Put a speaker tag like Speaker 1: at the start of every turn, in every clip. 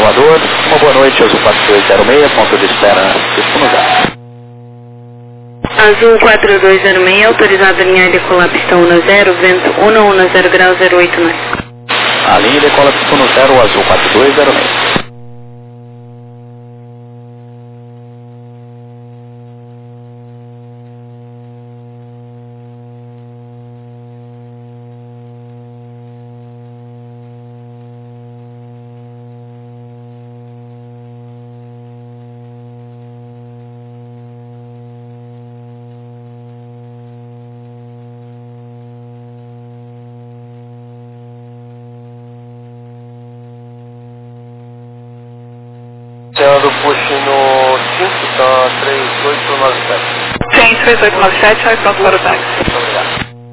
Speaker 1: Salvador, uma boa noite, Azul 4206, ponto de espera, disponibilizado.
Speaker 2: Azul 4206, autorizado a linha de decolar pista 10, vento 110 grau 089.
Speaker 1: A linha decola pista 10, Azul 4206.
Speaker 3: Do push no 5, tá 3897.
Speaker 4: Sim, 3897, vai pronto para o táxi.
Speaker 3: Muito obrigado.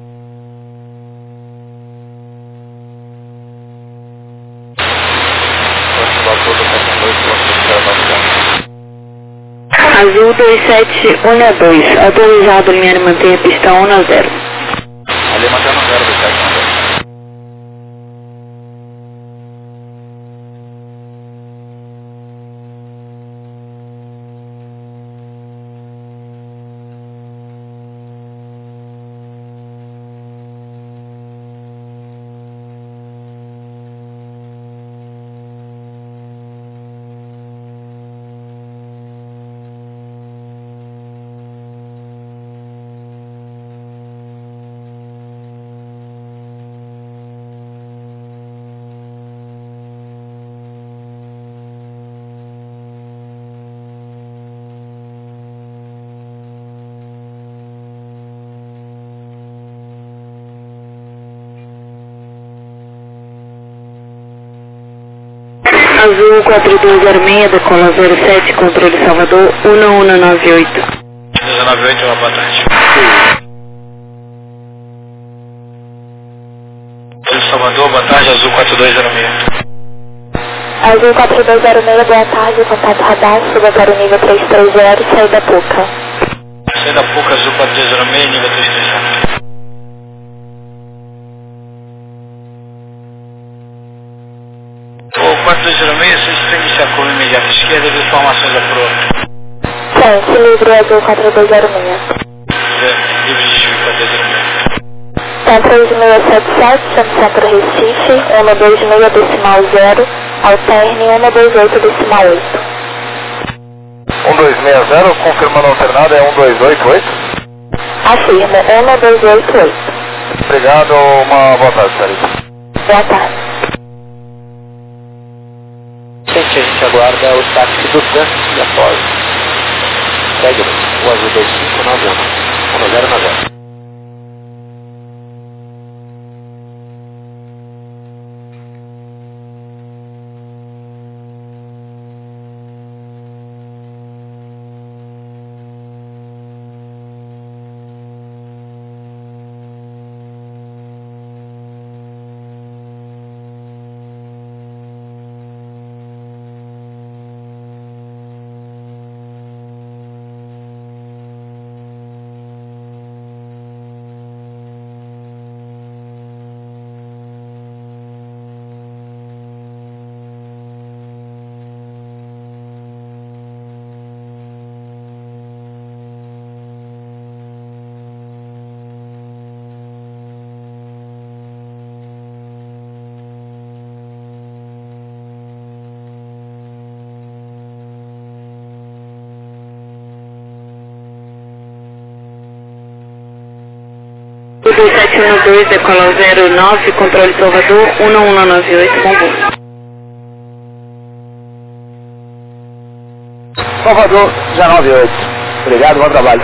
Speaker 2: Azul 2712, autorizado a linha de manter a pista 10.
Speaker 1: Ali mantendo 0, 2712.
Speaker 2: Azul 4206, decola 07, controle Salvador 1198.
Speaker 3: 1198, boa tarde. Salvador, boa tarde, Azul 4206.
Speaker 5: Azul 4206, boa tarde, contato radar, suba para o nível 330, saída da PUCA.
Speaker 3: Saída da PUCA, Azul 4206, nível 330. O 4206, vocês têm que iniciar curva imediata esquerda de informações da proa.
Speaker 5: Sim, se livre Azul 4206.
Speaker 3: Livre de desvio 4206.
Speaker 5: Tem 3677, Centro Recife, 126 decimal 0, alterne 128 decimal 8.
Speaker 3: 1260, confirmando alternado, é 1288.
Speaker 5: Afirmo, 1288.
Speaker 3: Obrigado, uma boa tarde, Sarita.
Speaker 5: Boa tarde.
Speaker 1: Gente, a gente aguarda o táxi do trânsito e após. Segue o Azul 2591, 1090.
Speaker 2: O 2712, decola 09, controle Salvador 1198, bom voo.
Speaker 1: Salvador, 198. Obrigado, bom trabalho.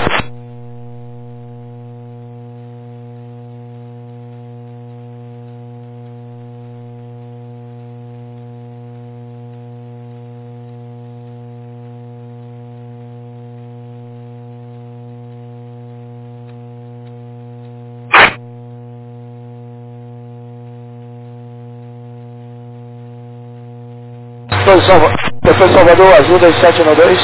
Speaker 1: Depois Salvador, Azul 2712.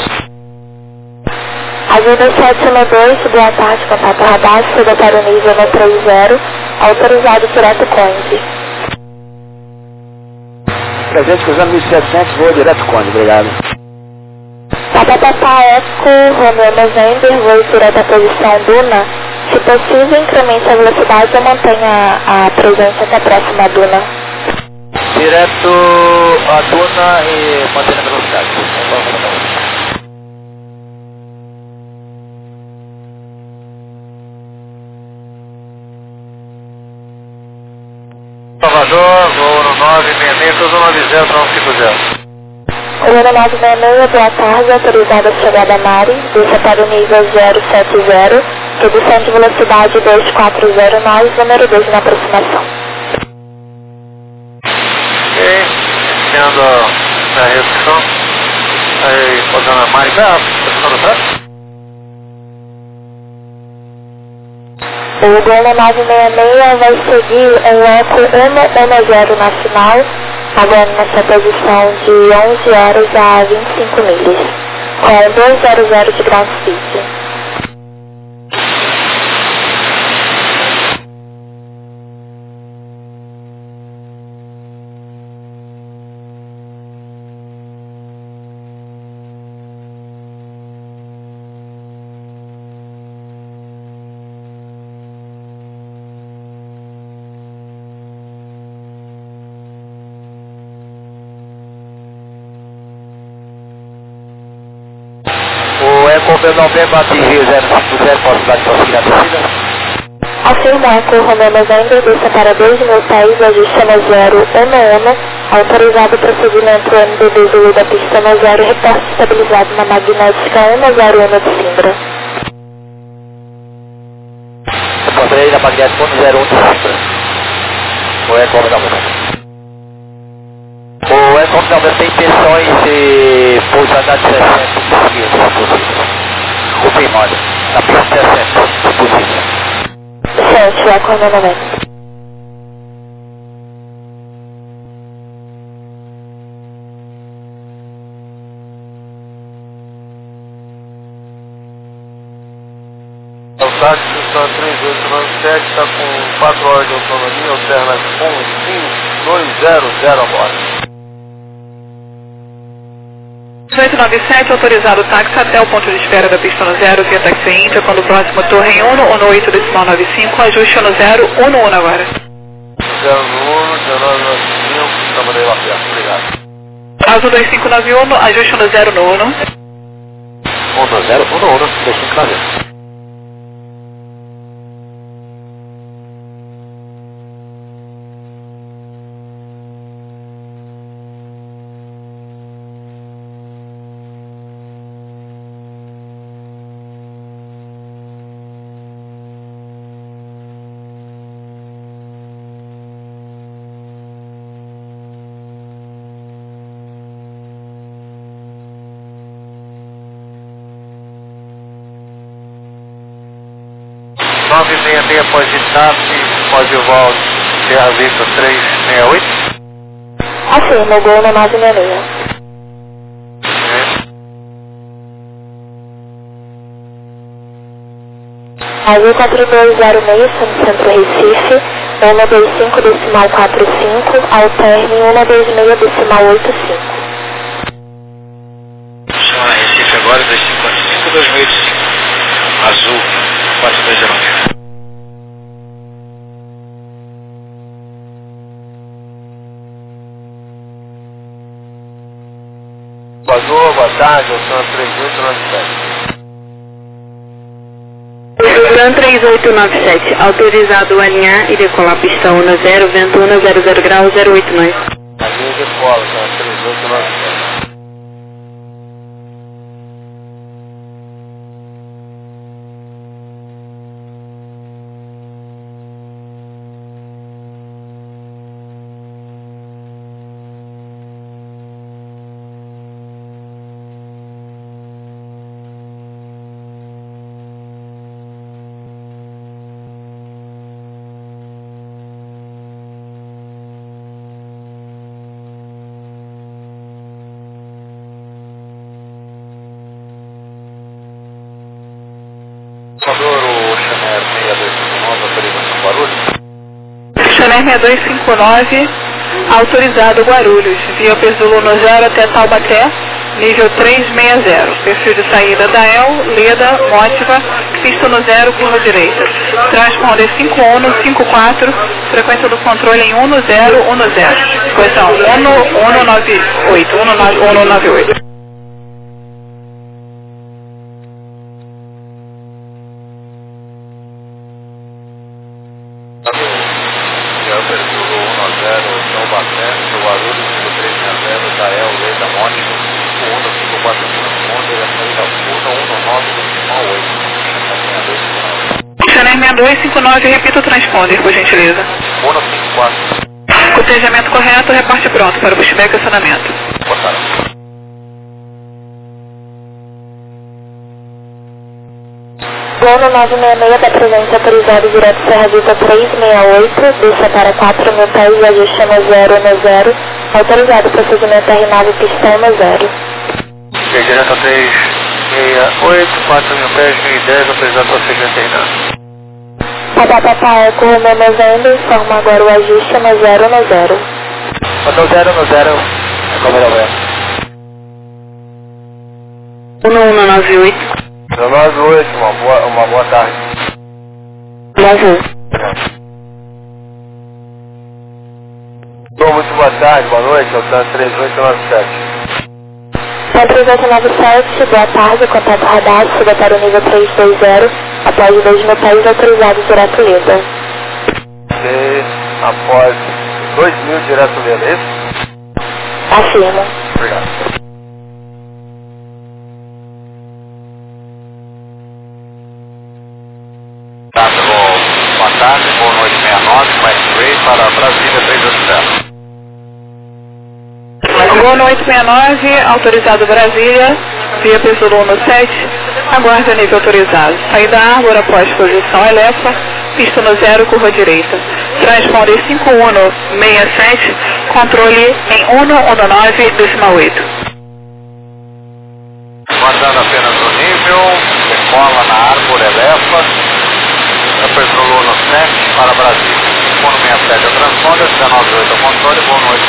Speaker 5: Azul 2712, boa tarde, contato radar, suba para o nível 130, autorizado por AutoConde.
Speaker 1: Presente cruzando 1700, voa direto Conde, obrigado.
Speaker 5: Papapá Eco, Romeo November, voo direto à posição Duna. Se possível, incremente a velocidade ou mantenha a presença até a próxima Duna.
Speaker 1: Direto a Duna e mantendo a velocidade.
Speaker 3: Salvador, voo no 966, cruzo 90, 950.
Speaker 5: Coluna 966, boa tarde, autorizada a chegada a Mari, desça para o nível 070, redução de velocidade 240 nós, número 2 na aproximação.
Speaker 3: Ok, iniciando a redução. Aí, pousando a Mari, posição do tráfego.
Speaker 5: O Gol 966 vai seguir em eco 110 na final, agora nessa posição de 11 horas a 25 milhas, com 200 de ground speed.
Speaker 1: O Eco November atingiu 050, possibilidade de prosseguir a descida.
Speaker 5: Afirma Eco Romeo November, desça para 2.000 pés, ajuste no 011, autorizado prosseguimento MDB Zulu da pista no 0, reporte estabilizado na magnética 101 de Simbra.
Speaker 1: Reportei na magnética 101 de Simbra. O Eco November. O Eco November tem intenções de pousar na 60, se possível. Confirmado. Na pista 60, se possível.
Speaker 5: Certo, Eco Romeo November.
Speaker 3: O táxi está 3897, está com 4 horas de autonomia, alterna com 5200 a bordo.
Speaker 4: 1897, autorizado o táxi até o ponto de espera da pista no 0 via Taxi Índia, quando o próximo Torre 1 ou no 8 decimal 95, ajuste no 011 agora.
Speaker 3: 011, 1995, estamos aí lá perto, obrigado.
Speaker 4: Azul 2591, ajuste no 011.
Speaker 1: 1 0 1 1, 2590.
Speaker 3: Pode TAP, pode o Val, Sierra Victor 368.
Speaker 5: Afirma o Gol 966. Azul 4206, Centro Recife, 125 decimal 45, alterne 126 decimal 85.
Speaker 3: Chama Recife agora, 2545, 2085. Azul, 4209. Azul, boa tarde, eu sou 3897.
Speaker 2: Sun 3897, autorizado a alinhar e decolar pista 1 0, vento 100 graus 089.
Speaker 3: A linha de cola, tá? 3897. O Chanel 6259, autorização Barulho.
Speaker 4: Chanel 6259, Autorizado Guarulhos, via Perzoluno 0 até Taubaté, nível 360. Perfil de saída da El, Leda, Mótiva, pista no 0, curva direita. Transponder 5154, frequência do controle em 1010, posição 1198. Chanel 6259, repita o transponder, por gentileza.
Speaker 3: 154.
Speaker 4: Cotejamento correto, reporte pronto para o pushback e acionamento.
Speaker 5: Gol no 966 da presença autorizado direto Serra Vista 368, deixa para 4.000 pés e ajuste no 0. Autorizado procedimento R9 pistão no 0.
Speaker 3: Direto 368, 4.000 pés, 1010, autorizado procedimento R9.
Speaker 5: Papapá Eco Romeu November, informa agora o ajuste no 0.
Speaker 1: No 0, como é
Speaker 2: 1198.
Speaker 3: 98, uma boa tarde. Muito boa tarde, boa noite, eu estou 3897.
Speaker 5: 3897, boa tarde, contato radar, suba para o nível 320, após 2.000 pés autorizado direto Leda.
Speaker 3: Ok, após 2.000 direto Leda, é isso?
Speaker 5: Afirma.
Speaker 3: Obrigado. Boa tarde, boa noite 69, Mike Ray para Brasília 380.
Speaker 4: Gol no 869, autorizado Brasília, via Perzoluno 7, aguarde o nível autorizado. Saída Árvore após posição Elefa, pista no 0, curva direita. Transponder 5167, controle em 119,8.
Speaker 3: Guardando apenas o nível, decola na Árvore Elefa, Perzoluno 7 para Brasília. 167 é o transponder, 198 é o controle, voo no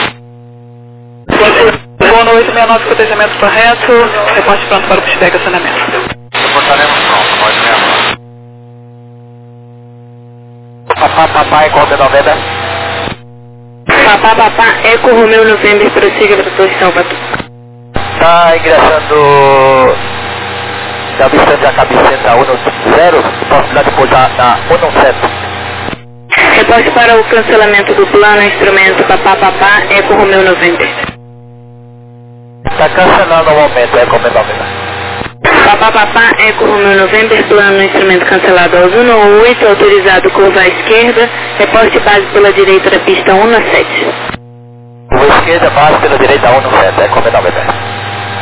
Speaker 3: 869.
Speaker 4: Gol no 869, cotejamento correto, reporte pronto para o pushback e acionamento.
Speaker 3: Reportaremos pronto, 869.
Speaker 1: Papai, qual é 90?
Speaker 2: Papapá Eco Romeu November, prossiga para a Torre Salvador.
Speaker 1: Está ingressando da Vicente a Cabicenta 10, possibilidade de pousar na 17.
Speaker 2: Reporte para o cancelamento do plano, instrumento Papapá Eco Romeu November.
Speaker 1: Está cancelando o momento, é como é 90.
Speaker 2: Papapá Eco Romeu November, plano, instrumento cancelado aos 118, autorizado curva à esquerda, reporte base pela direita da pista 17.
Speaker 1: Curva esquerda, base pela direita 17, é como é 90.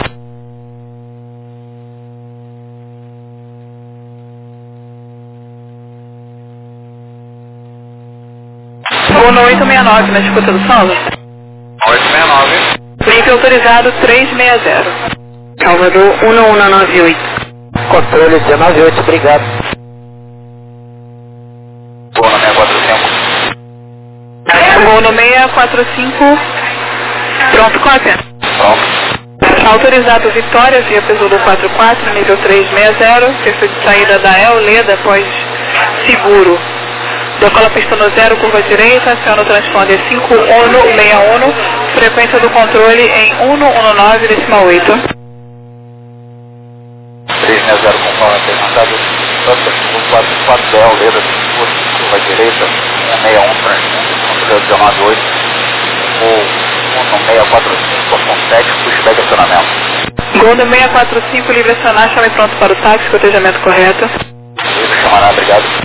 Speaker 4: Gol no 869, na escuta do solo.
Speaker 3: 869.
Speaker 4: Nível autorizado 360.
Speaker 2: Salvador 1198.
Speaker 1: Controle 198, obrigado.
Speaker 3: Voo no 645.
Speaker 4: Gol no 645, pronto, cópia.
Speaker 3: Pronto.
Speaker 4: Autorizado Vitória, via Perzoluno 44, nível 360, perfil de saída da El, Leda, após seguro. Decola pista no 0, curva direita, aciona o transponder 5161, frequência do controle em 119,8.
Speaker 3: 360 conforme apresentado. Tanto 44 Del, Leda, curva direita, 161 controle 198. Voo 1645, com 7, pushback acionamento.
Speaker 4: Gol no 645, livre acionar, chame pronto para o táxi, cotejamento correto.
Speaker 3: Livre chamará, obrigado.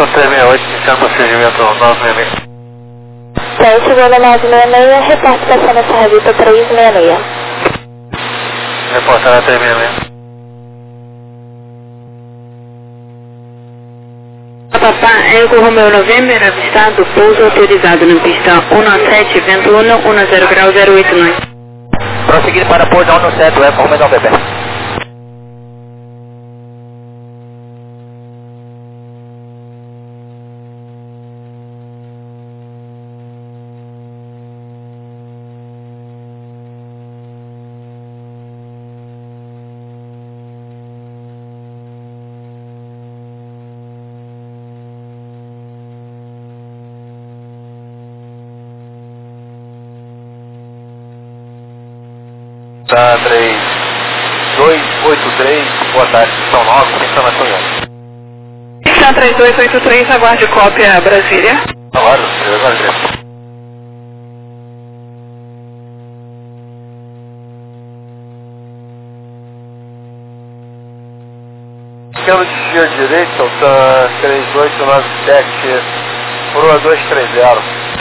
Speaker 3: 368, iniciando procedimento 966.
Speaker 5: Tem segunda 966, repórter passando essa revista 366.
Speaker 3: Reportar a 366.
Speaker 2: Papá, Eco Romeo November, avistado, pouso autorizado na pista 17, vento 1, 10 grau 089.
Speaker 1: Prosseguir para pouso 17, Eco Romeo November.
Speaker 3: Tá 3283, boa tarde, são 9, sem informação nenhuma.
Speaker 4: Está 3283, aguarde cópia Brasília.
Speaker 3: Agora, agora. Esquema de desvio direito, tá 3897, coroa 230.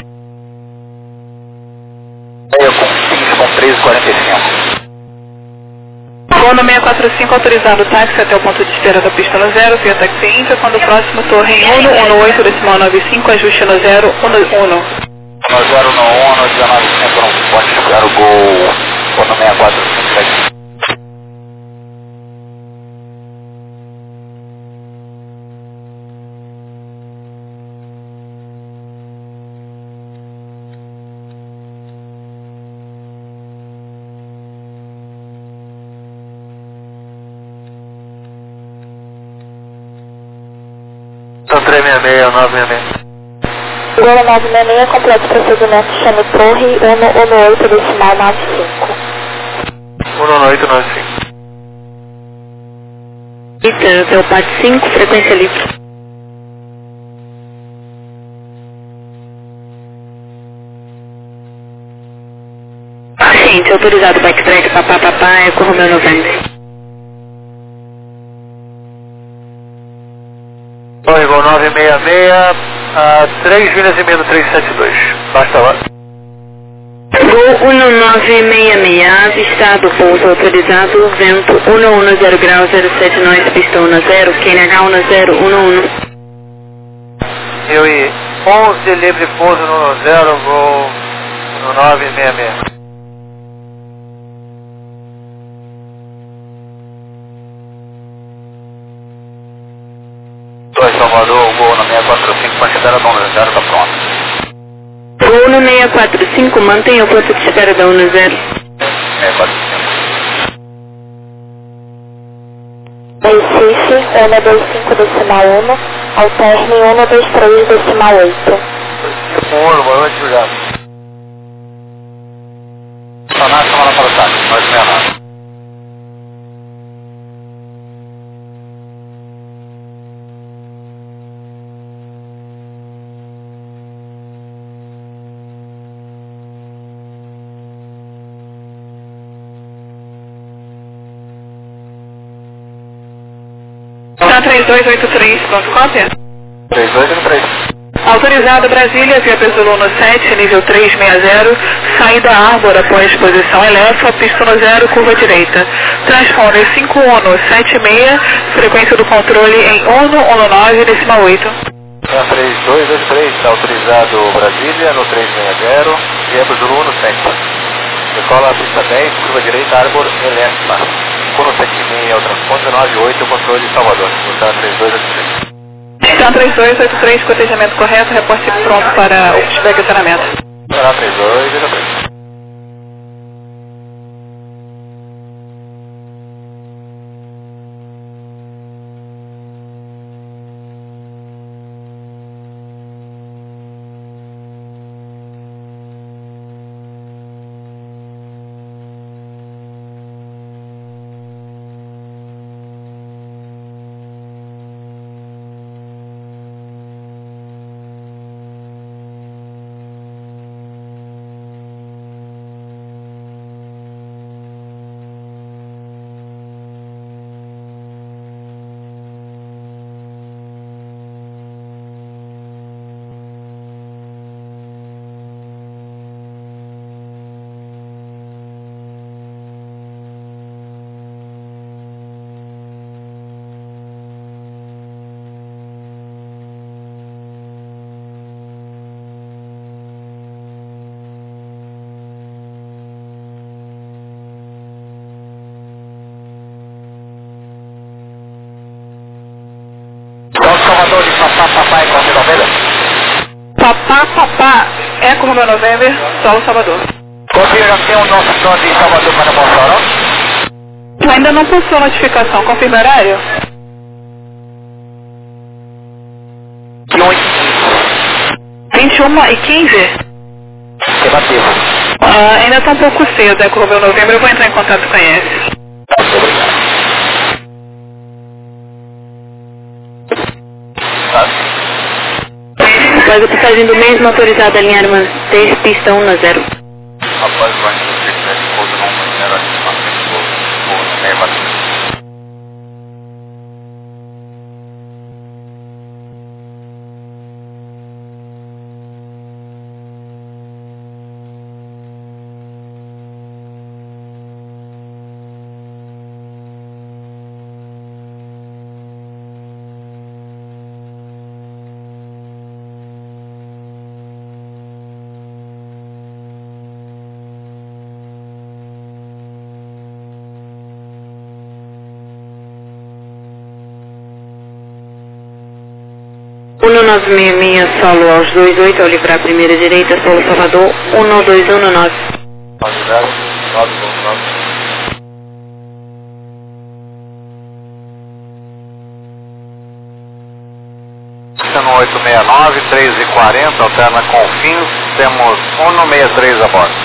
Speaker 1: Eu consigo com 1345.
Speaker 4: Voo no 645, autorizado o táxi até o ponto de espera da pista no 0, via taxi Inter, quando o próximo torre em 118,95, ajuste no 011.
Speaker 3: No 091, no 19 centro, pode chegar o gol, ou no 645. São 366, 966.
Speaker 5: Segunda 966, completo procedimento, chame torre 118 decimal 95.
Speaker 3: 11895.
Speaker 2: Eita, até o PAT 5, frequência livre. Paciente, autorizado backtrack, papá, Eco Romeo November.
Speaker 3: Torre Gol 966, a 3 milhas e meio do 372. Basta lá.
Speaker 2: Voo 1966, avistado, pouso autorizado, vento 110 grau 079, pista 10, QNH 1011.
Speaker 3: Eu e 11, livre pouso no 0, vou no 966. Torre Salvador, gol na 645, considera Dom 0, tá pronto.
Speaker 2: Voo no 645, mantenha o ponto de espera da 10.
Speaker 3: 645.
Speaker 5: Recife, 125 decimal 1, alterne 123 decimal 8.
Speaker 3: Ouro, boa noite, Juliano. Sonar, chamada para o táxi, 969.
Speaker 4: Está 3283, pronto, cópia?
Speaker 3: 3283.
Speaker 4: Autorizado Brasília, via Pesuluno 7, nível 360, saída Árbor após exposição Elefa, pista no 0, curva direita. Transponder 5176, frequência do controle em 119, decimal 8.
Speaker 3: 3283, está autorizado Brasília no 360, via Pesuluno 7. Decola a pista 10, curva direita, Árbor Elefa. Coro 76 é o transponder 98, o controle de Salvador. Está 3283.
Speaker 4: Está 3283, cotejamento correto, reporte pronto para o pushback e treinamento.
Speaker 3: Está 3283. Papai, Eco November.
Speaker 4: Papá, Eco Romeo November, Solo Salvador.
Speaker 3: Confirmação, nosso som de Salvador para Mossoró.
Speaker 4: Ainda não passou a notificação, confirma o horário? 21h15?
Speaker 3: Negativo.
Speaker 4: Ainda está um pouco cedo, Eco Romeo November, eu vou entrar em contato com a ES.
Speaker 3: Obrigado.
Speaker 2: Após a passagem do mesmo autorizado, alinhar uma 10, pista 1 a 0.
Speaker 3: Após o anjo do Cristo, pouso não era assim,
Speaker 2: Uno 966 solo aos 28 ao livrar a primeira direita, solo Salvador, 1219.
Speaker 3: Quantidade 919. No 869, 3h40, alterna Confins, temos 163 a bordo.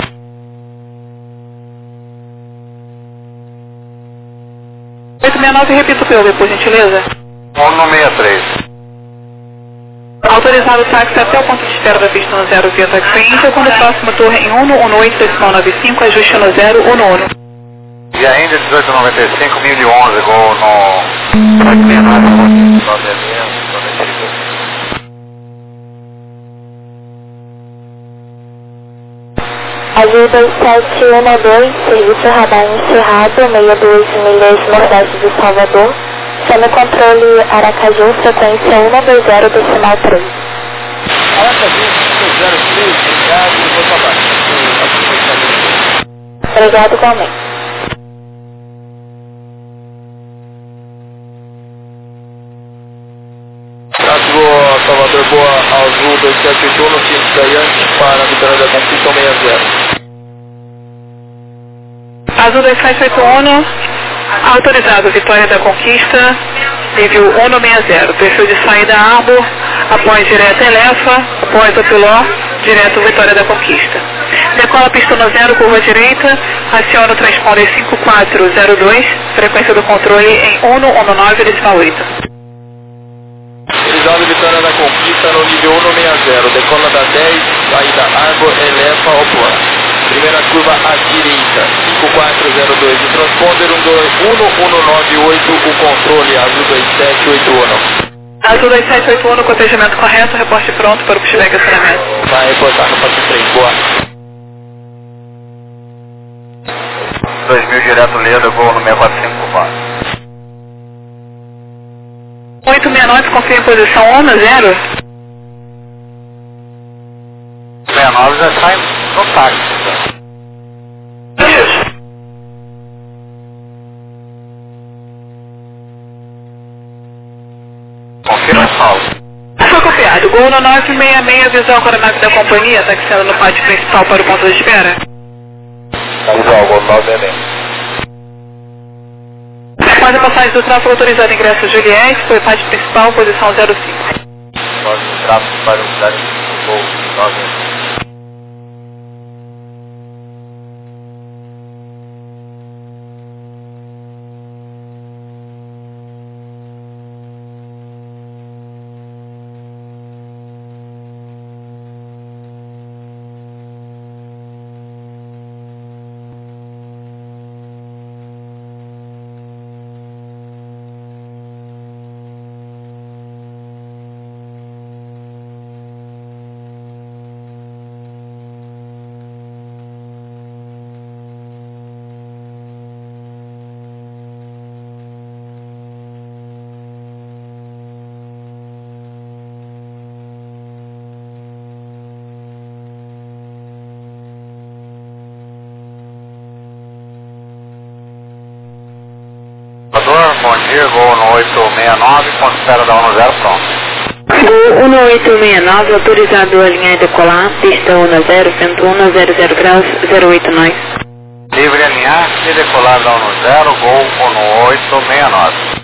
Speaker 4: 869, repita o POV, por gentileza.
Speaker 3: 163.
Speaker 4: Autorizado o táxi até o ponto de espera da pista no 0 via taxi, quando o próximo torre em 118.95, ajuste no 011.
Speaker 3: Via Índia 1895, 1011, gol no 869.
Speaker 5: Azul 2712, serviço radar encerrado, 62 milhas nordeste de Salvador. Chame controle Aracaju, frequência 120 decimal 3.
Speaker 3: Aracaju, 103, obrigado, vou trabalhar.
Speaker 5: Obrigado igualmente.
Speaker 3: Salvador, boa, Azul 2781, ciente Daiante, para a vitória da Conquista 60.
Speaker 4: Azul 2781, autorizado Vitória da Conquista, nível 160, perfil de saída Arbor, após direto Elefa, após o Piló, direto Vitória da Conquista. Decola pista no 0, curva direita, aciona o transponder 5402, frequência do controle em 119 decimal 8.
Speaker 3: Autorizado Vitória da Conquista no nível 160, decola da 10, saída Arbor, Elefa, Oplan. Primeira curva à direita, 5402, o transponder 1198, o controle Azul 2781.
Speaker 4: Azul 2781, cotejamento correto, reporte pronto para o pushback acionamento.
Speaker 3: Vai reportar no passo 3, boa. 2000 direto Leda, voo no 645 por baixo.
Speaker 4: 869, confirma em posição 1-0.
Speaker 3: 69 já sai no táxi.
Speaker 4: Isso.
Speaker 3: Confirmação.
Speaker 4: Foi copiado. Gol no 966, visual com a nave da companhia, taxiando no pátio principal para o ponto de espera.
Speaker 3: Visual, gol 966.
Speaker 4: Após a passagem do tráfego autorizado ingresso Juliette, foi pátio principal, posição 05.
Speaker 3: Nós no tráfego para o cidade do gol 966. Bom dia, gol no 869, ponto de espera da 10 pronto.
Speaker 2: Voo 1869, autorizado a alinhar e decolar, pista 10, vento 100 graus, 08 nós.
Speaker 3: Livre alinhar e decolar da 10, Gol 1869.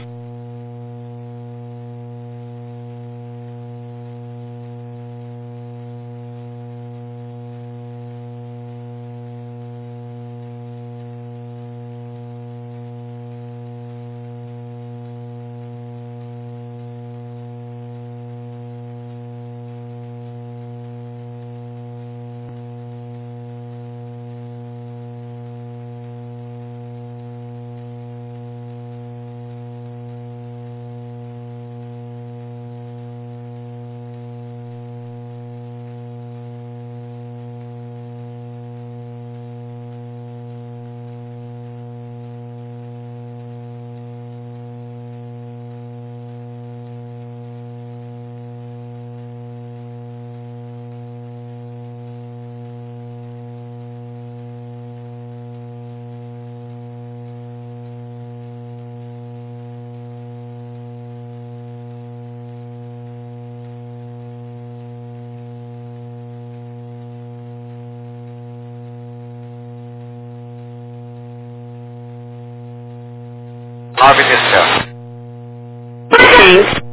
Speaker 3: Nove de céu.
Speaker 2: Sim.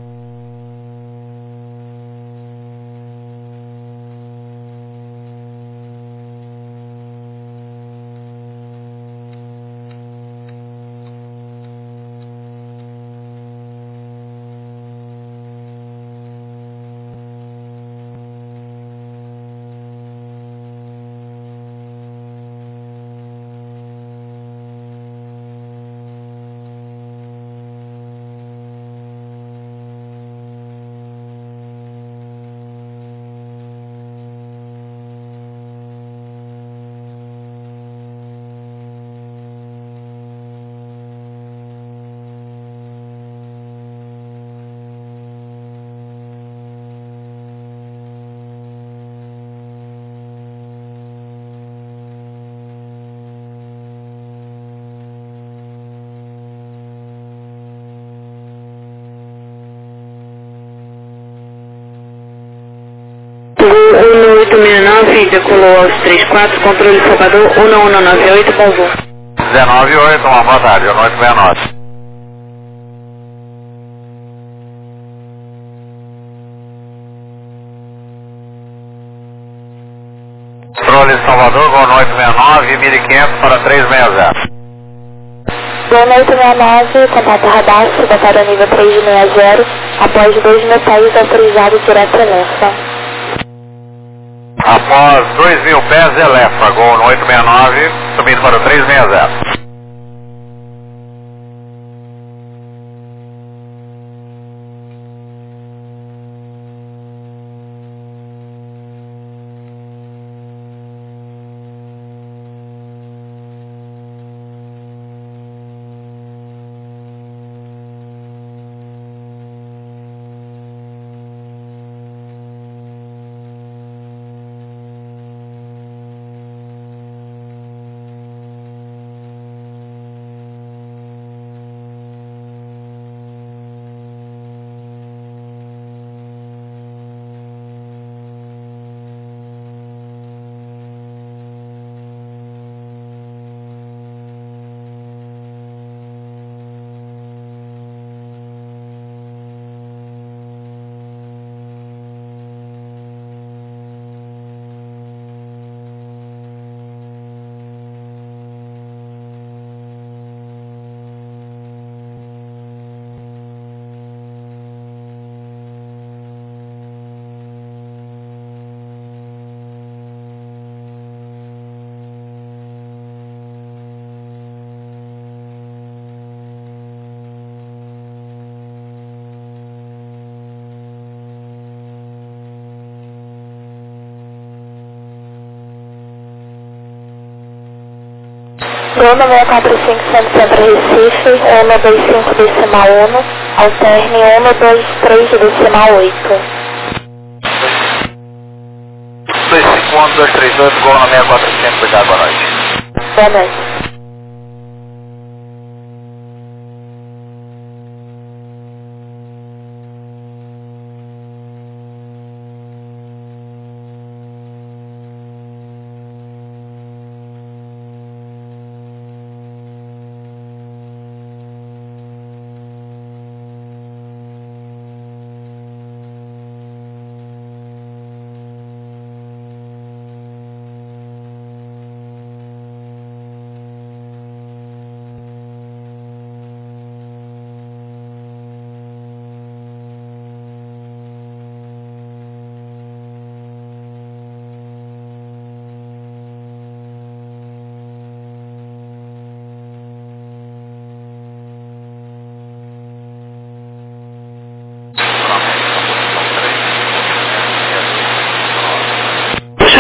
Speaker 2: Voo 1869, decolou aos 34, controle Salvador 1198, bom voo.
Speaker 3: 19,8, uma boa tarde, 1869. Controle Salvador, Gol 869, 1500 para 360.
Speaker 5: Gol 869, contato radar, subatário nível 360, após 2 metais autorizados direto nessa.
Speaker 3: Após 2.000 pés, Elefa, Gol 869, subindo para o 360.
Speaker 5: Gol 645, Centro Recife, 125 decimal 1, alterne 123 decimal 8.
Speaker 3: 251-238, Gol 645, obrigado, boa noite.
Speaker 5: Boa noite.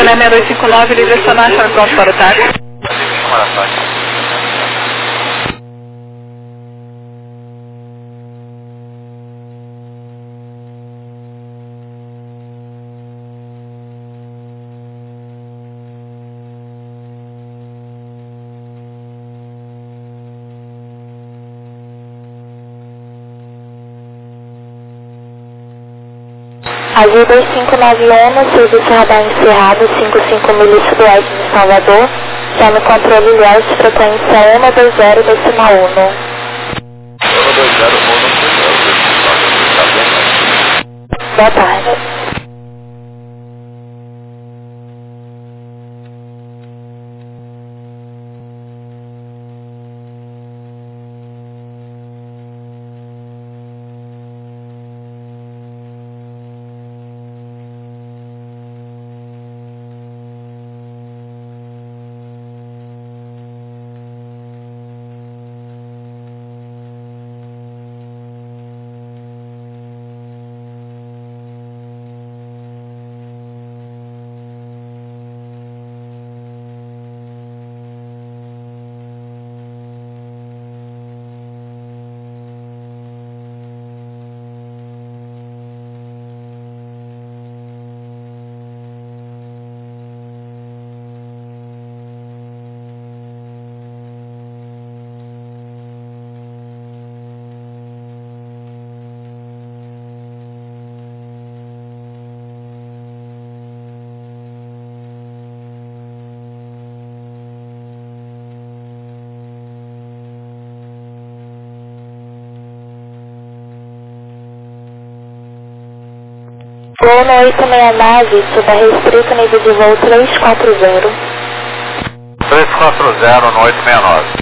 Speaker 4: Brasília 6259, direcionar, estamos prontos para o táxi.
Speaker 3: Chamar a táxi.
Speaker 5: Azul 2591, serviço radar encerrado, 55 milhas sudoeste de Salvador. Chame controle Ilhéus, frequência 120 decimal 1.
Speaker 3: 120,
Speaker 5: Boa tarde. Voo no 86, sob a restrito nível de voo 340.
Speaker 3: 340 no 869.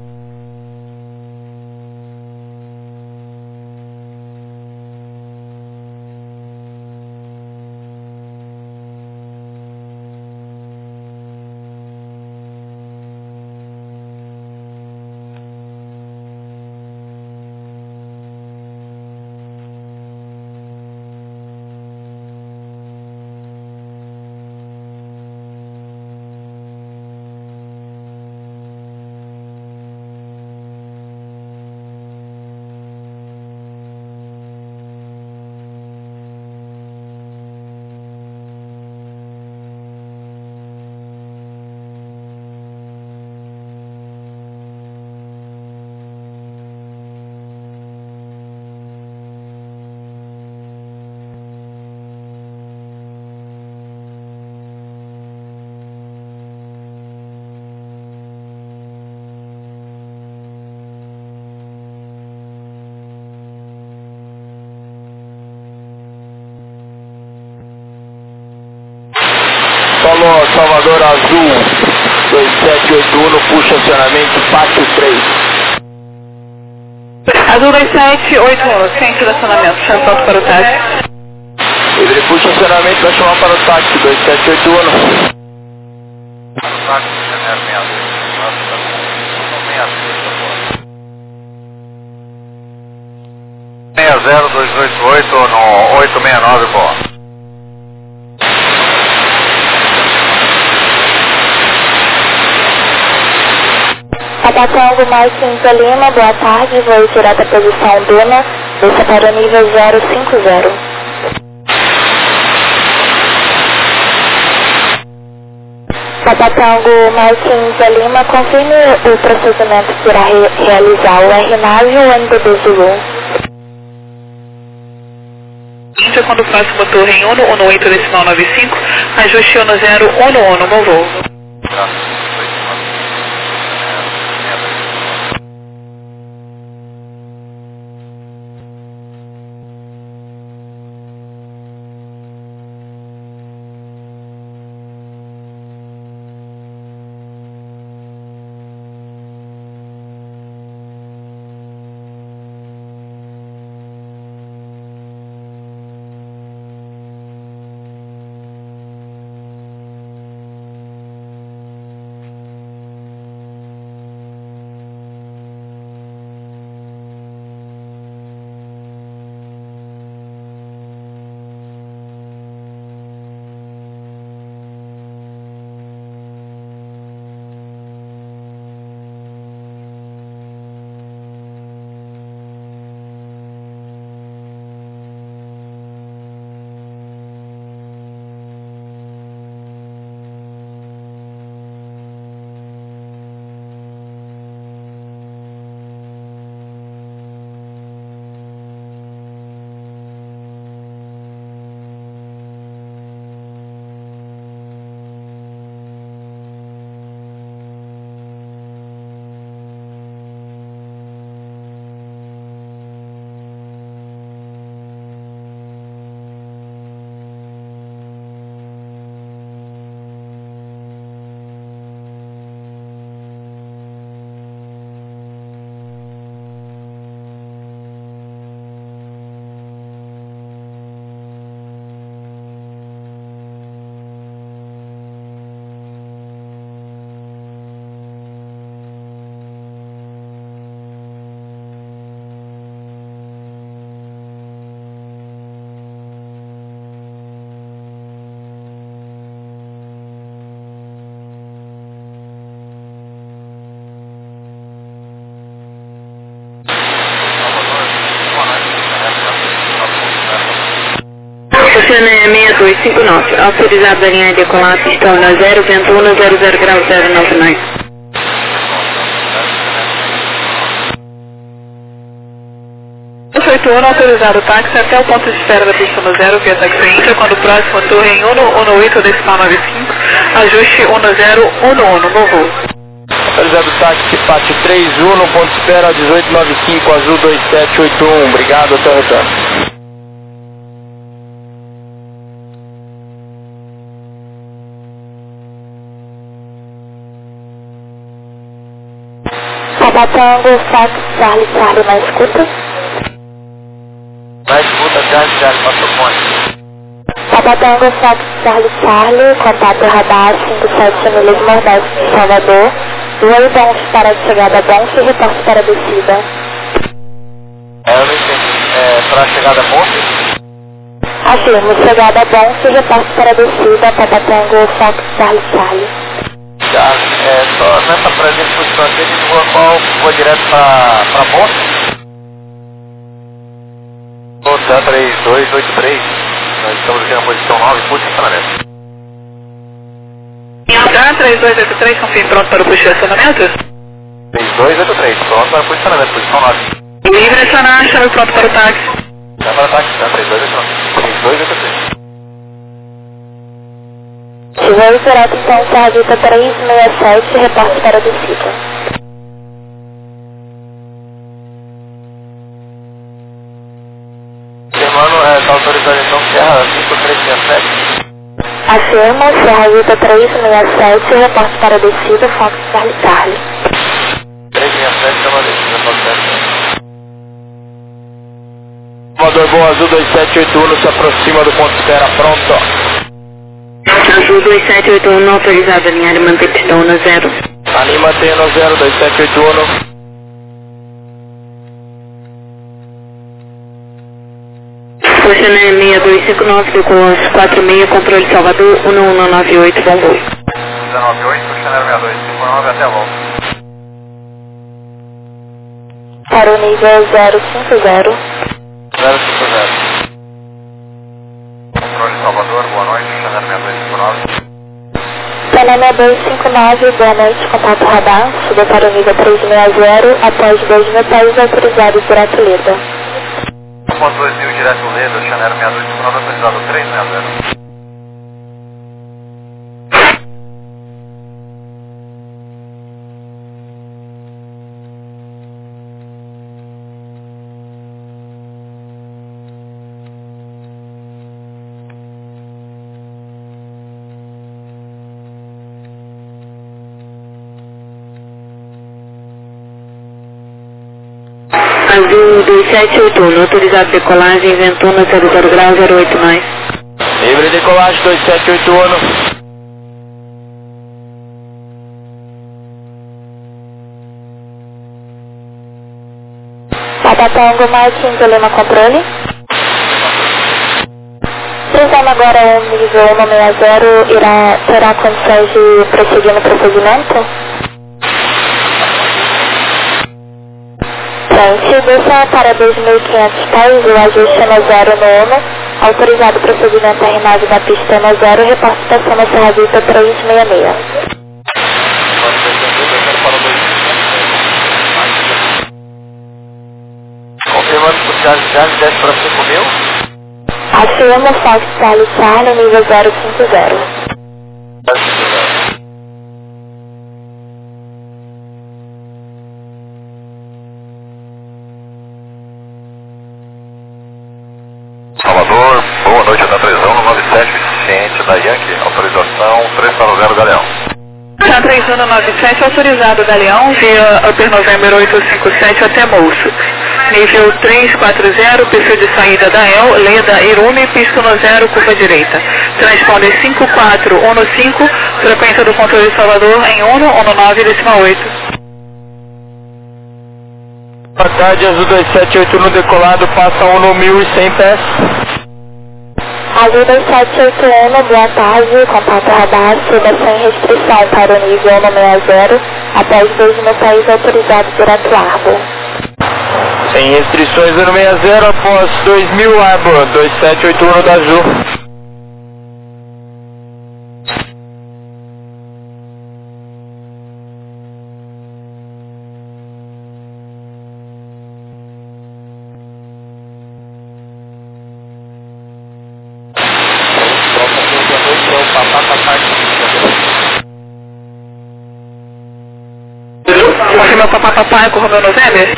Speaker 1: Falou, Salvador Azul 2781, puxa acionamento, pátio 3.
Speaker 4: Azul 2781, centro de acionamento, chame pronto para o táxi.
Speaker 1: Ele puxa acionamento, vai chamar para o táxi 2781.
Speaker 3: Para o táxi, 60288 no 869, pô.
Speaker 5: Atacango mais 15 Lima, boa tarde, voo direto à posição Duna, desça para o nível 050. Atacango mais 15 Lima, confirme o procedimento que irá realizar o RNAV e o NDB Zulu.
Speaker 4: Índia, quando passa o motor em Uno, Uno 8 decimal 95, ajuste Uno 0, Uno Uno, bom voo.
Speaker 2: Força 6259, autorizado da linha decolar, pistão na 0, vento 1, 00 grau 099.
Speaker 4: 81, autorizado o táxi até o ponto de espera da pista no 0, via taxi Inter, quando o próximo torre em 118 decimal 95, ajuste 1011 no voo.
Speaker 1: Autorizado o táxi PAT 31, no ponto de espera 1895, azul 2781, obrigado, até o retorno.
Speaker 5: Tabatango, Fox, Charlie, Charlie, na escuta.
Speaker 3: Na escuta, Charlie, passou ponte.
Speaker 5: Tabatango, Fox, Charlie, Charlie, contato radar 57 milhas nordeste de Salvador. Voo Bonf para a chegada Bonf e reporte para a descida.
Speaker 3: Eu não entendi. Para a chegada Bonf?
Speaker 5: Afirmo, chegada Bonf e reporte para a descida, Tabatango, Fox, Charlie, Charlie.
Speaker 3: Só nessa presente posição aqui, a gente voa direto para Bonf. Volta 3283, nós estamos aqui na posição 9, puxa estacionamento.
Speaker 4: Tá, 3283, confirme pronto para o posicionamento?
Speaker 3: 3283, pronto para o posicionamento, posição 9.
Speaker 4: Livre acionar, chame pronto para o táxi.
Speaker 3: Chama para o táxi, tá? 3283.
Speaker 5: Voo direto então para a Vita 367, reporte para a descida.
Speaker 3: Mano, está autorizado então Serra 5367.
Speaker 5: Afirmo, Serra Vita 367, reporte para a descida, Fox Charlie Charlie.
Speaker 3: 367 é uma descida, Fox Charlie.
Speaker 1: Salvador Bom Azul 2781 se aproxima do ponto de espera, pronto.
Speaker 2: Azul 2781, autorizado a linha de manter pistão na 0.
Speaker 1: Ali mantenha no 0, 2781.
Speaker 2: Força 6259, decolou 46, controle Salvador, 1198, bom voo.
Speaker 3: 198, Puxaneiro 6259, até a volta.
Speaker 5: Para o nível 050.
Speaker 3: 050. Controle Salvador, boa noite, Puxaneiro 6259.
Speaker 5: Panamá 259, boa noite, contato radar, suba para o nível 360, após 2 metais autorizados direto Leda.
Speaker 3: 1.2000 direto Leda, Puxaneiro 6259, autorizado 360.
Speaker 2: Azul 2781, autorizado decolagem, Ventona 00 grau 089.
Speaker 1: Livre decolagem 2781.
Speaker 5: Tabatango Martins, Lima controle. Prisão agora o nível 160 terá condições de prosseguir no procedimento? Frente, desça para 2.500 pés, o ajuste é no 0 no 1, autorizado o procedimento arrimado da pista no 0, reporte estação na Serra Vista 366.
Speaker 3: Confirmando que o Charlie desce para 5.000.
Speaker 5: Afirma Fox Charlie Charlie, nível 050.
Speaker 3: Salvador, boa noite, da 3197, ciente da Yankee, autorização 390 Galeão.
Speaker 4: Tá 3197, autorizado Galeão, via Upper November 857 até Moço. Nível 340, perfil de saída da EL, Leda Irume, pista no 0, curva direita. Transponder 5415, frequência do controle de Salvador em 119 decimal 8.
Speaker 1: Boa tarde, Azul 2781 decolado, passa 1 no 1.100 pés.
Speaker 5: Azul 2781, boa tarde, contato radar, suba sem restrição para o nível 160, após 2 metais autorizados direto Arbor.
Speaker 1: Sem restrições 160, após 2.000 Arbor, 2781 da Azul.
Speaker 4: Alô, papapá, Eco Romeo November?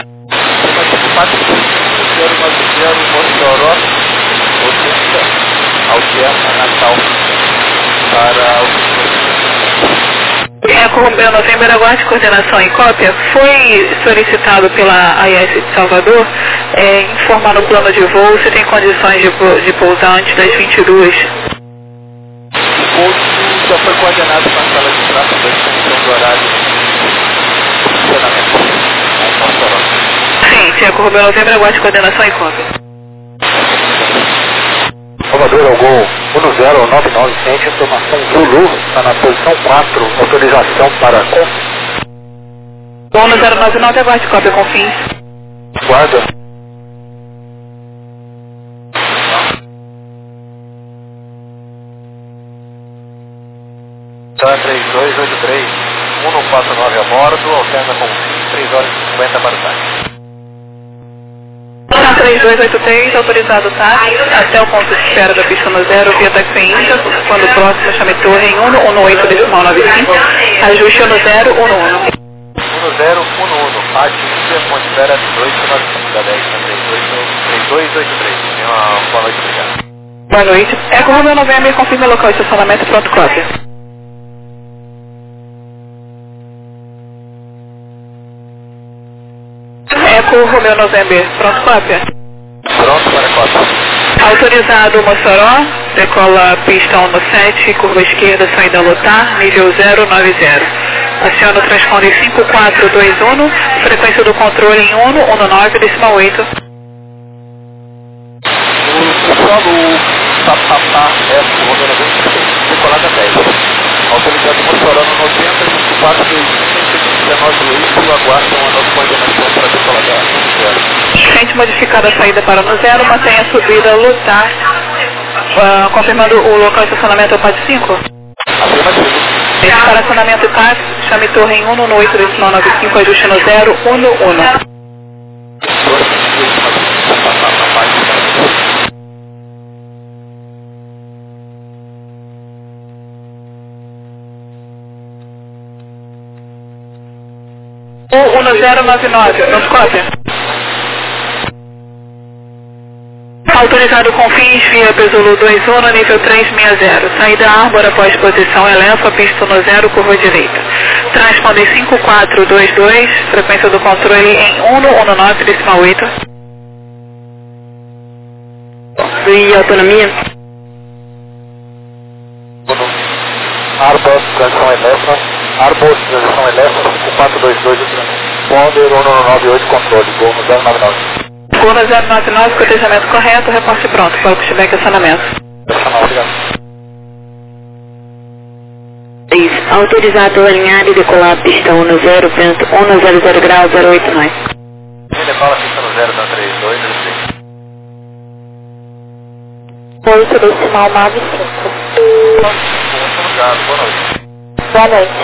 Speaker 3: 090 Mossoró, 80, Alterna, Natal, para o...
Speaker 4: Eco Romeo November, aguarde coordenação em cópia. Foi solicitado pela AIS de Salvador informar no plano de voo se tem condições de pousar antes das 22.
Speaker 3: O pouso já foi coordenado com a sala de tráfego da extensão do horário de funcionamento em Mossoró.
Speaker 4: Sim, Eco Romeo November, aguarde coordenação em cópia.
Speaker 1: Salvador ao Gol 1099, ciente, informação Zulu, está na posição 4, autorização para...
Speaker 4: Gol 1099, aguarde cópia, confins.
Speaker 1: Guarda.
Speaker 3: Tá 3283, 149 a bordo, alterna com 3h50 para o táxi.
Speaker 4: 3283, autorizado táxi, até o ponto de espera da pista no 0, via taxi Índia, quando próximo chame torre em 118,95, ajuste no 011.
Speaker 3: 1011, Pátio Índia, ponto de espera 295 da 10, 3283. Uma boa noite, obrigado.
Speaker 4: Boa noite. Eco Romeo November, confirma o local de estacionamento, pronto, cópia. Eco Romeo November, pronto, cópia.
Speaker 3: Pronto para cópia.
Speaker 4: Autorizado Mossoró, decola pista 17, curva esquerda, saída lotar, nível 090. Aciona o transponder 5421, frequência do controle em 119,8.
Speaker 3: O solo Papapá é o Romeo November, decolada 10. Autorizado Mossoró no 90, 24, 19, aguardam a nova coordenação para decolada 0.
Speaker 4: Frente modificada a saída para no 0, mantém a subida lotar. Confirmando o local de estacionamento é o PAD 5?
Speaker 3: Afirmativo.
Speaker 4: Estacionamento táxi, chame torre em 118,95, ajuste no 011. O 1099, pronto, cópia. Autorizado com fins via Pesulu 21, nível 360. Saída Árbor após posição Elefa, pista no 0, curva direita. Transponder 5422, frequência do controle em 119,8. E autonomia?
Speaker 1: Arbor, transição Elefa, Arbor, transição Elefa, 5422, transponder 198, controle, Gol 099.
Speaker 4: Gol 099, cotejamento correto, reporte pronto, para o pushback e acionamento.
Speaker 1: Obrigado.
Speaker 2: Autorizado a alinhar e decolar a pista 10, vento 100 grau 089.
Speaker 3: Ele fala pista no 0, da 32,
Speaker 5: 8 decimal 95.
Speaker 3: Obrigado, boa noite.
Speaker 5: Boa noite.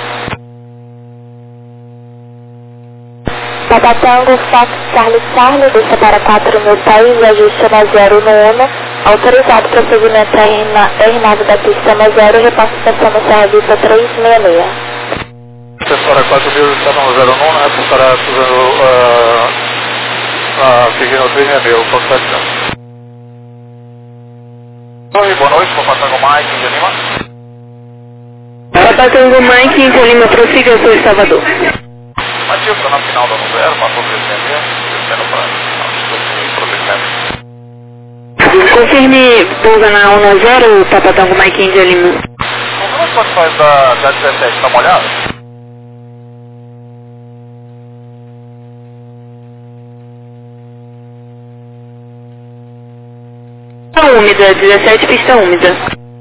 Speaker 5: Papatango, Fox, Charlie, deixa para 4 mil país, ajuste na 0 no 1, autorizado procedimento R9 da pista no 0, repasse estação no Serra Vista 366.
Speaker 3: Para 4 mil, estação no 0 no 1, para seguindo o 366, posso estar dizendo. Oi, boa noite, Papatango Mike, de Lima.
Speaker 2: Papatango Mike, de Lima, prossiga, eu sou Salvador.
Speaker 3: Matias, está na final da 0, passou 366, descendo para protegimento.
Speaker 2: Confirme, pousa na 10, Papatango Mike, de Lima.
Speaker 3: Como as condições da 17, está molhado?
Speaker 2: Pista úmida, 17, pista úmida.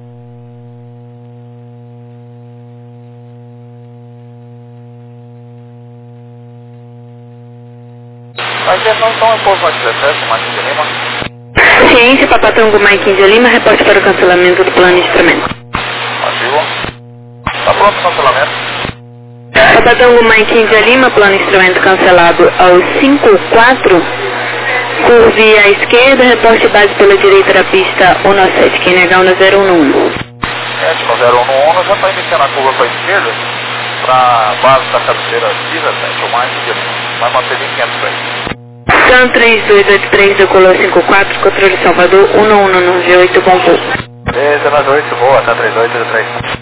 Speaker 3: Mas eles não estão em pouso na 17, Mike de Lima.
Speaker 2: Ciência, Papatango Mike, de Lima, reporte para o cancelamento do plano de instrumento.
Speaker 3: Ativo. Está pronto o cancelamento.
Speaker 2: Papatango Mike, de Lima, plano de instrumento cancelado ao 54. Curve à esquerda, reporte base pela direita da pista 197, QNH 1011.
Speaker 3: É, no 011 já está iniciando a curva para a esquerda, na base da cabeceira Cisa 7, ou mais de vai manter 1.500 pés.
Speaker 2: São 3283, decolou 54, controle Salvador, 1198, bom voo.
Speaker 3: 19 boa, até 3883.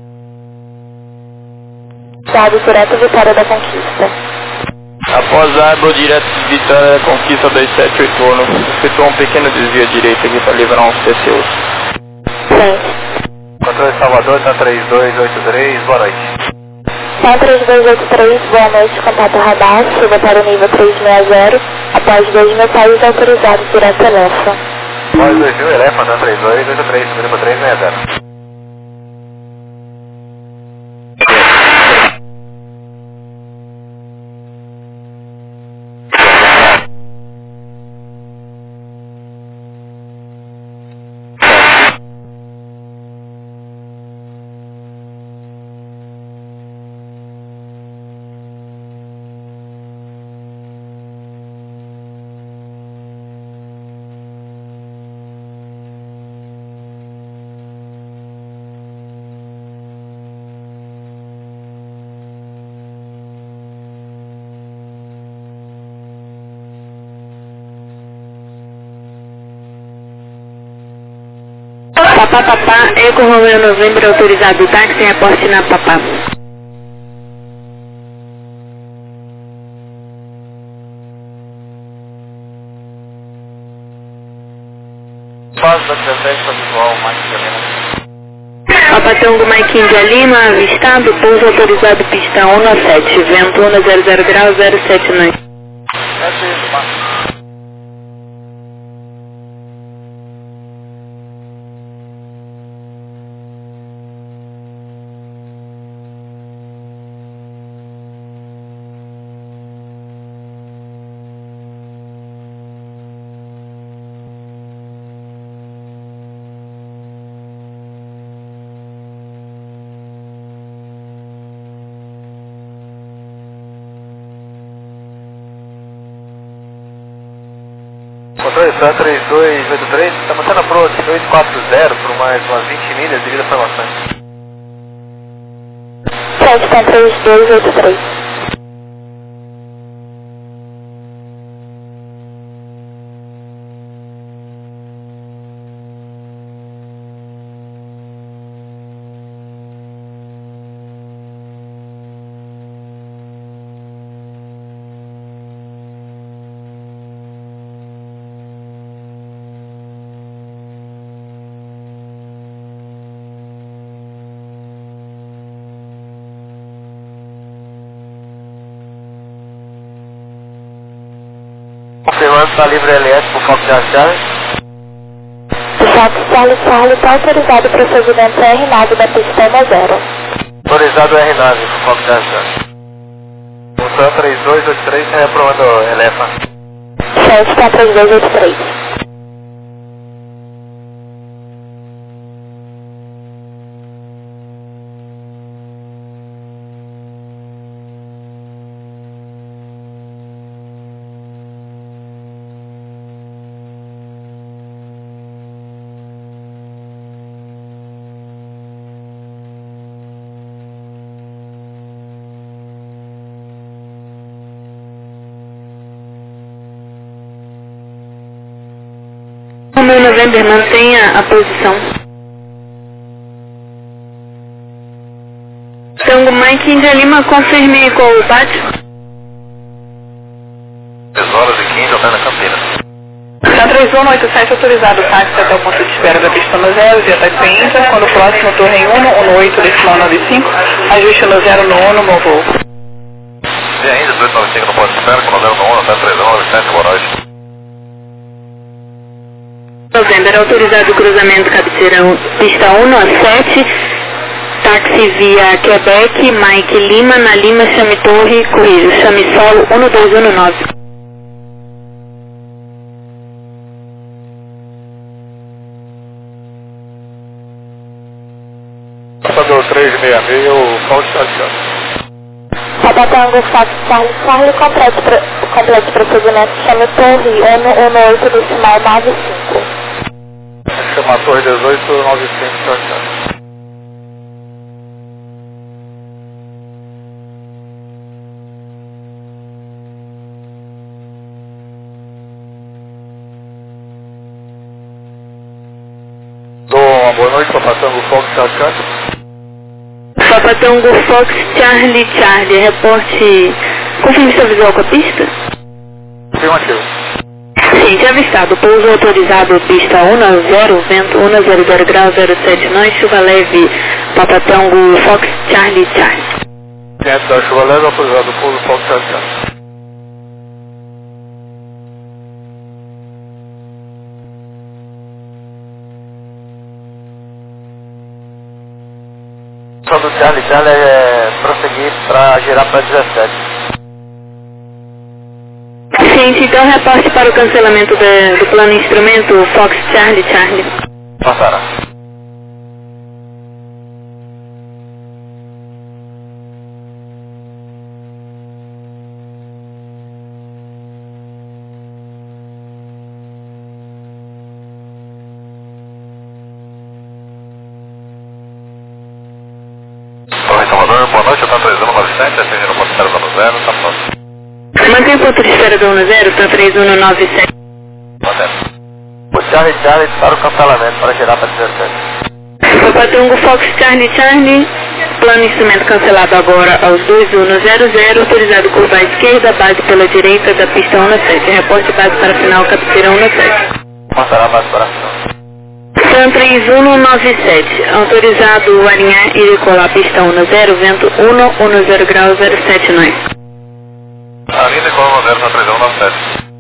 Speaker 5: Dado direto Vitória da Conquista.
Speaker 6: Após Arbor, direto de Vitória da Conquista 278, efetuou um pequeno desvio à direita aqui para livrar uns TCUs.
Speaker 5: Sim.
Speaker 3: Controle Salvador, tá 3283, boa noite.
Speaker 5: Tá 3283, boa noite, contato radar, suba para o nível 360, após 2.000 pés autorizados direto Elefa.
Speaker 3: Após 2.000, Elefa, tá 3283, subindo para 360.
Speaker 2: Papá, Eco Romeo Novembro, autorizado táxi, reporte na Papá.
Speaker 3: Base da 17 para visual, Mike de Lima.
Speaker 2: Papa Tango Mike India Lima, avistado, pouso autorizado pista 17, vento 100 graus 079.
Speaker 3: É isso, Marcos. Controle São 3283, está mantendo a proa 240 por mais umas 20 milhas devido à formação.
Speaker 5: 7.3283.
Speaker 3: Confirmando está livre LS por foco de Charlie.
Speaker 5: O Fox Charlie está autorizado para o procedimento R9 da pista 10.
Speaker 3: Autorizado R9 por foco de Charlie. O São 3283 está reprovando Elefa.
Speaker 5: 7.3283.
Speaker 2: Romeo November, mantenha a posição. Tango Mike India Lima, confirme com o pátio.
Speaker 3: 3 horas e 15, ao pé da Campinas.
Speaker 4: Está 3187, autorizado o táxi até o ponto de espera da pista no 0, via táxi Inter, quando o próximo torre em 118, decimal 95, ajuste no 0 no 1, bom voo.
Speaker 3: E ainda, 295 no ponto de espera, com o 0 no 1, até 3197, boa noite.
Speaker 2: November, autorizado o cruzamento cabeceira pista 1 a 7, táxi via Quebec, Mike Lima, na Lima, chame Torre, corrijo, chame solo 1219.
Speaker 3: Passador 366, o Fox Charlie.
Speaker 5: Papa Tango Fox Charlie, complete procedimento, chame Torre 118, decimal 95.
Speaker 3: Chama Torre 1895, Charlie. boa noite, Papatango Fox, Charlie.
Speaker 2: Papatango Fox, Charlie, reporte. Confirme seu visual com a pista?
Speaker 3: Afirmativo.
Speaker 2: Sim, já avistado. Pouso autorizado, pista 10, vento 100 grau 07 nós, chuva leve, Papatango Fox, Charlie.
Speaker 3: Dentro da chuva leve, autorizado, pouso Fox, Charlie. Só do Charlie é prosseguir para girar para 17.
Speaker 2: Gente, então reporte para o cancelamento do plano instrumento Fox Charlie.
Speaker 3: Passará. Salvador, boa noite, eu estou atualizando 97, atendendo o ponto de espera do 0, está pronto.
Speaker 2: Mantém o ponto de espera do 10, tá 3197.
Speaker 3: O Charlie para o cancelamento, para girar para 17.
Speaker 2: Papatango Fox Charlie, plano instrumento cancelado agora aos 2100, autorizado curva à esquerda, base pela direita da pista 17, reporte base para final, cabeceira 17.
Speaker 3: Passará a base para final.
Speaker 2: Plan 3197, autorizado alinhar e decolar pista 10, vento 10 grau 07 nós.
Speaker 3: Alinha decola 10 na 3197.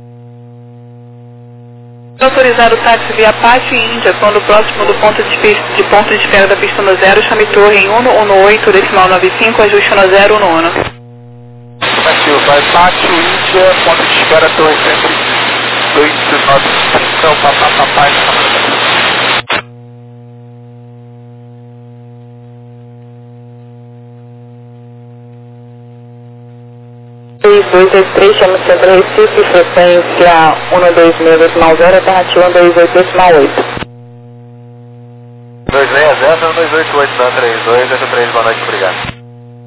Speaker 4: Autorizado o táxi via Apache e Índia, quando próximo do ponto de espera da pista 10, chame torre em 118, decimal 95, ajuste 10, 11.
Speaker 3: Ativo, vai Apache, Índia, ponto de espera, torre 295, papai.
Speaker 5: 223, chama Centro Recife, frequência 126.0, alternativa 128.8.
Speaker 3: 260, 288, 32, 83, boa noite, obrigado.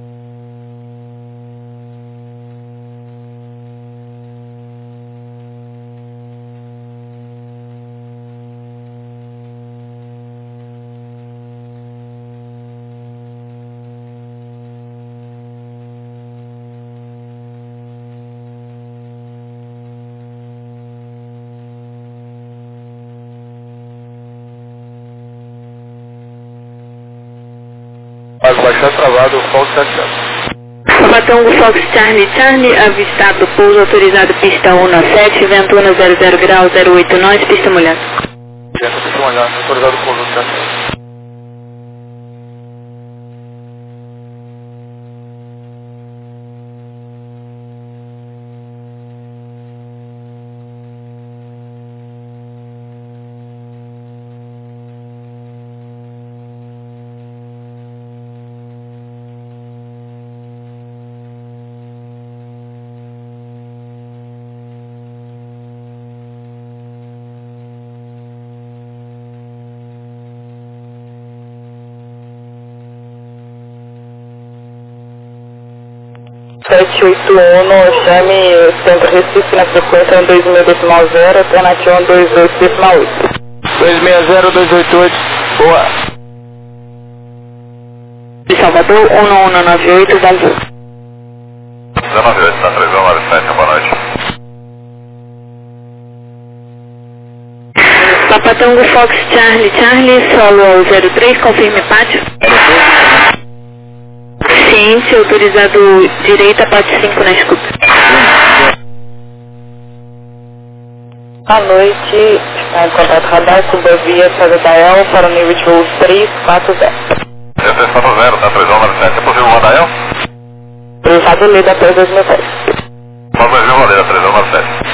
Speaker 3: Baixar travado, o Fox Charlie.
Speaker 2: Papatango Fox Charlie, avistado pouso autorizado pista 17, vento 10 grau 08 nós, pista molhada.
Speaker 3: Dentro pista molhada, autorizado pouso Charlie.
Speaker 5: Chame Centro Recife na frequência 126.0, alternativa 122.8.
Speaker 6: 260, 288, boa.
Speaker 2: De Salvador, 1198, vazio.
Speaker 3: 198, tá 3197, boa noite.
Speaker 2: Papatango Fox Charlie, solo ao 03, confirme pátio. Ciente, autorizado direita, pátio 5 na escuta.
Speaker 5: À noite, está em contato radar, Cuba via Sadael para o nível de voo 340.
Speaker 3: Atenção no 0, tá 3197, é possível Radael?
Speaker 5: Privado Leda após 2010.
Speaker 3: Vamos ver o Leda 3197.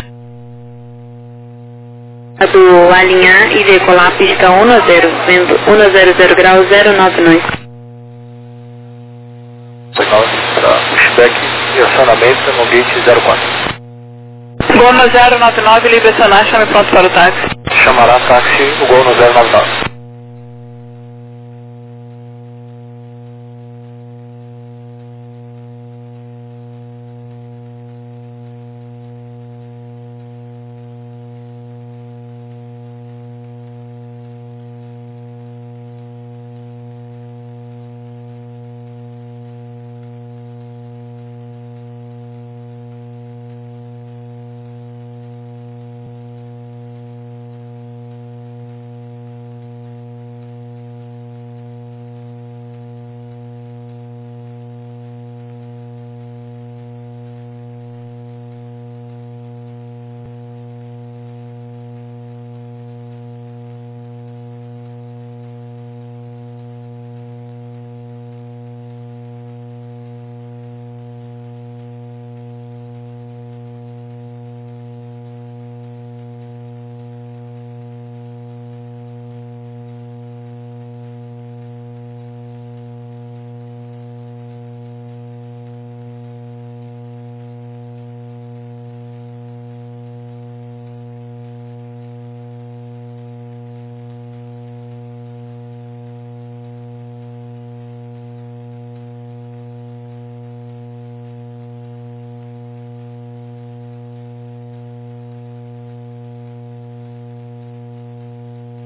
Speaker 2: Do alinhar e decolar pista 10, vento 100 grau 09 nós.
Speaker 3: Signal para pushback e acionamento no gate 04.
Speaker 4: Gol no 099, livre acionar, chame pronto para o táxi.
Speaker 3: Chamará táxi, o gol no 099.